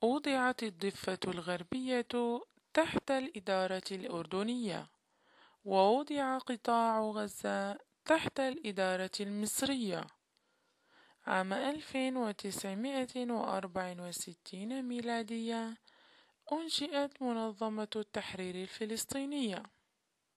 وضعت الضفة الغربية تحت الإدارة الأردنية، ووضع قطاع غزة تحت الإدارة المصرية. عام 1964 ميلادية أنشئت منظمة التحرير الفلسطينية،